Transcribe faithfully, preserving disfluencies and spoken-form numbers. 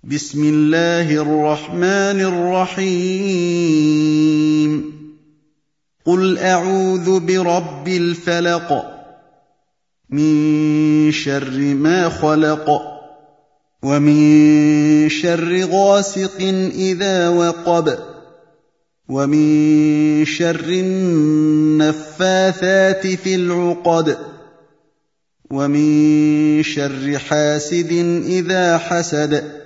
بسم الله الرحمن الرحيم قل أعوذ برب الفلق من شر ما خلق ومن شر غاسق إذا وقب ومن شر النفاثات في العقد ومن شر حاسد إذا حسد